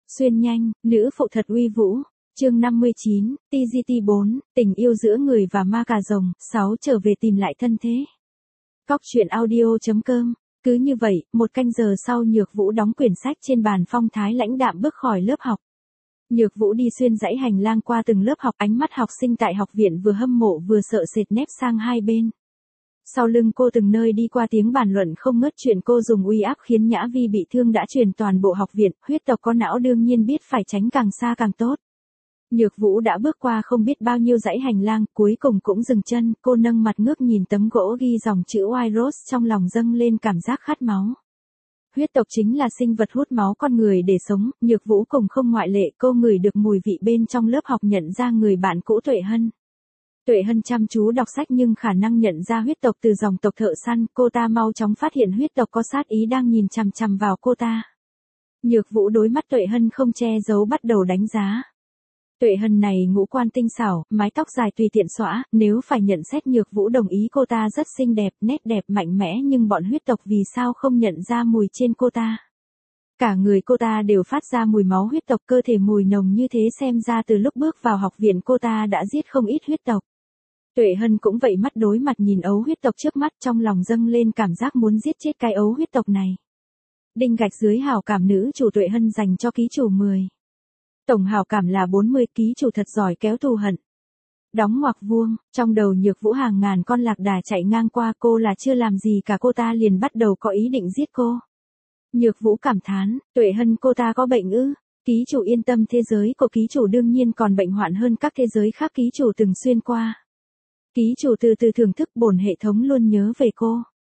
Xuyên nhanh, nữ phụ thật uy vũ. Chương 59, TGT 4, tình yêu giữa người và ma cà rồng. 6 trở về tìm lại thân thế. Cóc truyện audio.com. Cứ như vậy, một canh giờ sau Nhược Vũ đóng quyển sách trên bàn, phong thái lãnh đạm bước khỏi lớp học. Nhược Vũ đi xuyên dãy hành lang qua từng lớp học, ánh mắt học sinh tại học viện vừa hâm mộ vừa sợ sệt nép sang hai bên. Sau lưng cô từng nơi đi qua tiếng bàn luận không ngớt chuyện cô dùng uy áp khiến Nhã Vi bị thương đã truyền toàn bộ học viện, huyết tộc có não đương nhiên biết phải tránh càng xa càng tốt. Nhược Vũ đã bước qua không biết bao nhiêu dãy hành lang, cuối cùng cũng dừng chân, cô nâng mặt ngước nhìn tấm gỗ ghi dòng chữ White Rose, trong lòng dâng lên cảm giác khát máu. Huyết tộc chính là sinh vật hút máu con người để sống, Nhược Vũ cũng không ngoại lệ, cô ngửi được mùi vị bên trong lớp học nhận ra người bạn cũ Tuệ Hân. Tuệ Hân chăm chú đọc sách nhưng khả năng nhận ra huyết tộc từ dòng tộc thợ săn, cô ta mau chóng phát hiện huyết tộc có sát ý đang nhìn chằm chằm vào cô ta. Nhược Vũ đối mắt Tuệ Hân không che giấu bắt đầu đánh giá. Tuệ Hân này ngũ quan tinh xảo, mái tóc dài tùy tiện xõa, nếu phải nhận xét Nhược Vũ đồng ý cô ta rất xinh đẹp, nét đẹp mạnh mẽ, nhưng bọn huyết tộc vì sao không nhận ra mùi trên cô ta. Cả người cô ta đều phát ra mùi máu huyết tộc, cơ thể mùi nồng như thế xem ra từ lúc bước vào học viện cô ta đã giết không ít huyết tộc. Tuệ Hân cũng vậy, mắt đối mặt nhìn ấu huyết tộc trước mắt, trong lòng dâng lên cảm giác muốn giết chết cái ấu huyết tộc này. Đinh gạch dưới hảo cảm nữ chủ Tuệ Hân dành cho ký chủ 10. Tổng hảo cảm là 40, ký chủ thật giỏi kéo thù hận. Đóng ngoặc vuông, trong đầu Nhược Vũ hàng ngàn con lạc đà chạy ngang qua, cô là chưa làm gì cả cô ta liền bắt đầu có ý định giết cô. Nhược Vũ cảm thán, Tuệ Hân cô ta có bệnh ư? Ký chủ yên tâm, thế giới của ký chủ đương nhiên còn bệnh hoạn hơn các thế giới khác ký chủ từng xuyên qua. Ký chủ từ từ thưởng thức, bổn hệ thống luôn nhớ về cô.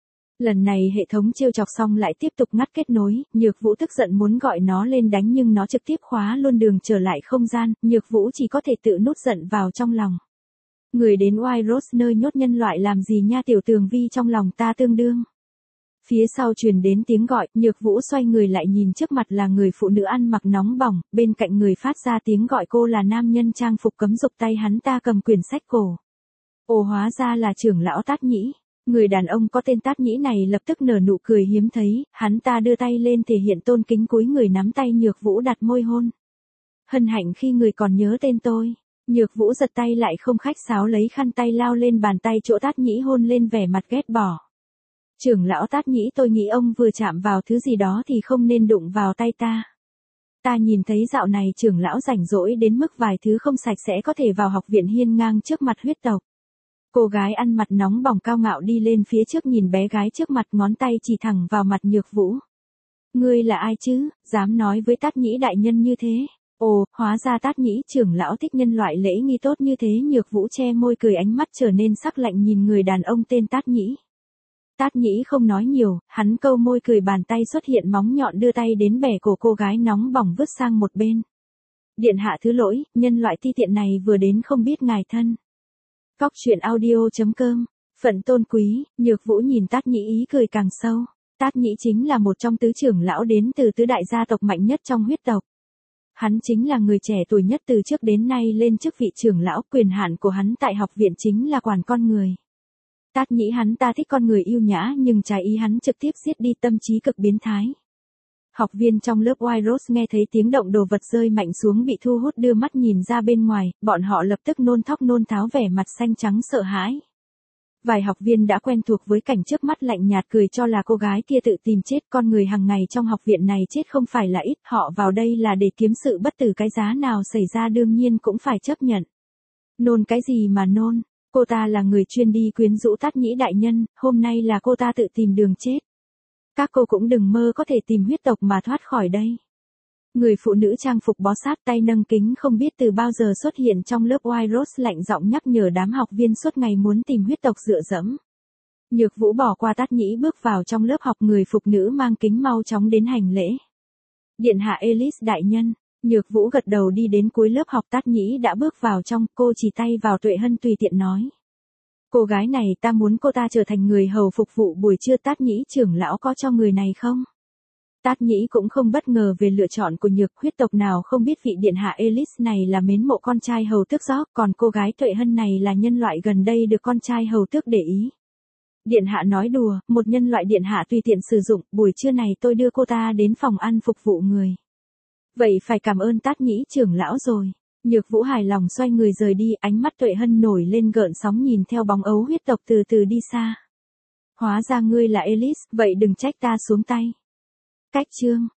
Lần này hệ thống trêu chọc xong lại tiếp tục ngắt kết nối, Nhược Vũ tức giận muốn gọi nó lên đánh nhưng nó trực tiếp khóa luôn đường trở lại không gian, Nhược Vũ chỉ có thể tự nuốt giận vào trong lòng. Người đến White Rose nơi nhốt nhân loại làm gì nha tiểu tường vi, trong lòng ta tương đương. Phía sau truyền đến tiếng gọi, Nhược Vũ xoay người lại nhìn trước mặt là người phụ nữ ăn mặc nóng bỏng, bên cạnh người phát ra tiếng gọi cô là nam nhân trang phục cấm dục, tay hắn ta cầm quyển sách cổ. Ồ, hóa ra là trưởng lão Tát Nhĩ. Người đàn ông có tên Tát Nhĩ này lập tức nở nụ cười hiếm thấy, hắn ta đưa tay lên thể hiện tôn kính, cúi người nắm tay Nhược Vũ đặt môi hôn. Hân hạnh khi người còn nhớ tên tôi. Nhược Vũ giật tay lại không khách sáo lấy khăn tay lao lên bàn tay chỗ Tát Nhĩ hôn lên, vẻ mặt ghét bỏ. Trưởng lão Tát Nhĩ, tôi nghĩ ông vừa chạm vào thứ gì đó thì không nên đụng vào tay ta. Ta nhìn thấy dạo này trưởng lão rảnh rỗi đến mức vài thứ không sạch sẽ có thể vào học viện hiên ngang trước mặt huyết tộc. Cô gái ăn mặc nóng bỏng cao ngạo đi lên phía trước nhìn bé gái trước mặt, ngón tay chỉ thẳng vào mặt Nhược Vũ. Ngươi là ai chứ, dám nói với Tát Nhĩ đại nhân như thế? Ồ, hóa ra Tát Nhĩ trưởng lão thích nhân loại lễ nghi tốt như thế. Nhược Vũ che môi cười, ánh mắt trở nên sắc lạnh nhìn người đàn ông tên Tát Nhĩ. Tát Nhĩ không nói nhiều, hắn câu môi cười, bàn tay xuất hiện móng nhọn đưa tay đến bẻ cổ cô gái nóng bỏng vứt sang một bên. Điện hạ thứ lỗi, nhân loại ti tiện này vừa đến không biết ngài thân. Cóc truyện audio.com. Phận tôn quý, Nhược Vũ nhìn Tát Nhĩ ý cười càng sâu. Tát Nhĩ chính là một trong tứ trưởng lão đến từ tứ đại gia tộc mạnh nhất trong huyết tộc. Hắn chính là người trẻ tuổi nhất từ trước đến nay lên chức vị trưởng lão, quyền hạn của hắn tại học viện chính là quản con người. Tát Nhĩ hắn ta thích con người yêu nhã nhưng trái ý hắn trực tiếp giết đi, tâm trí cực biến thái. Học viên trong lớp White Rose nghe thấy tiếng động đồ vật rơi mạnh xuống bị thu hút, đưa mắt nhìn ra bên ngoài, bọn họ lập tức nôn thóc nôn tháo, vẻ mặt xanh trắng sợ hãi. Vài học viên đã quen thuộc với cảnh trước mắt lạnh nhạt cười cho là cô gái kia tự tìm chết, con người hàng ngày trong học viện này chết không phải là ít, họ vào đây là để kiếm sự bất tử, cái giá nào xảy ra đương nhiên cũng phải chấp nhận. Nôn cái gì mà nôn, cô ta là người chuyên đi quyến rũ Tát Nhĩ đại nhân, hôm nay là cô ta tự tìm đường chết. Các cô cũng đừng mơ có thể tìm huyết tộc mà thoát khỏi đây. Người phụ nữ trang phục bó sát, tay nâng kính không biết từ bao giờ xuất hiện trong lớp White Rose, lạnh giọng nhắc nhở đám học viên suốt ngày muốn tìm huyết tộc dựa dẫm. Nhược Vũ bỏ qua Tát Nhĩ bước vào trong lớp học, người phục nữ mang kính mau chóng đến hành lễ. Điện hạ Elise đại nhân. Nhược Vũ gật đầu đi đến cuối lớp học, Tát Nhĩ đã bước vào trong, cô chỉ tay vào Tuệ Hân tùy tiện nói. Cô gái này ta muốn cô ta trở thành người hầu phục vụ buổi trưa, Tát Nhĩ trưởng lão có cho người này không? Tát Nhĩ cũng không bất ngờ về lựa chọn của Nhược, huyết tộc nào không biết vị điện hạ Elise này là mến mộ con trai hầu tước gió, còn cô gái Tuệ Hân này là nhân loại gần đây được con trai hầu tước để ý. Điện hạ nói đùa, một nhân loại điện hạ tùy tiện sử dụng, buổi trưa này tôi đưa cô ta đến phòng ăn phục vụ người. Vậy phải cảm ơn Tát Nhĩ trưởng lão rồi. Nhược Vũ hài lòng xoay người rời đi, ánh mắt Tuệ Hân nổi lên gợn sóng nhìn theo bóng ấu huyết tộc từ từ đi xa. Hóa ra ngươi là Elise, vậy đừng trách ta xuống tay. Cách chương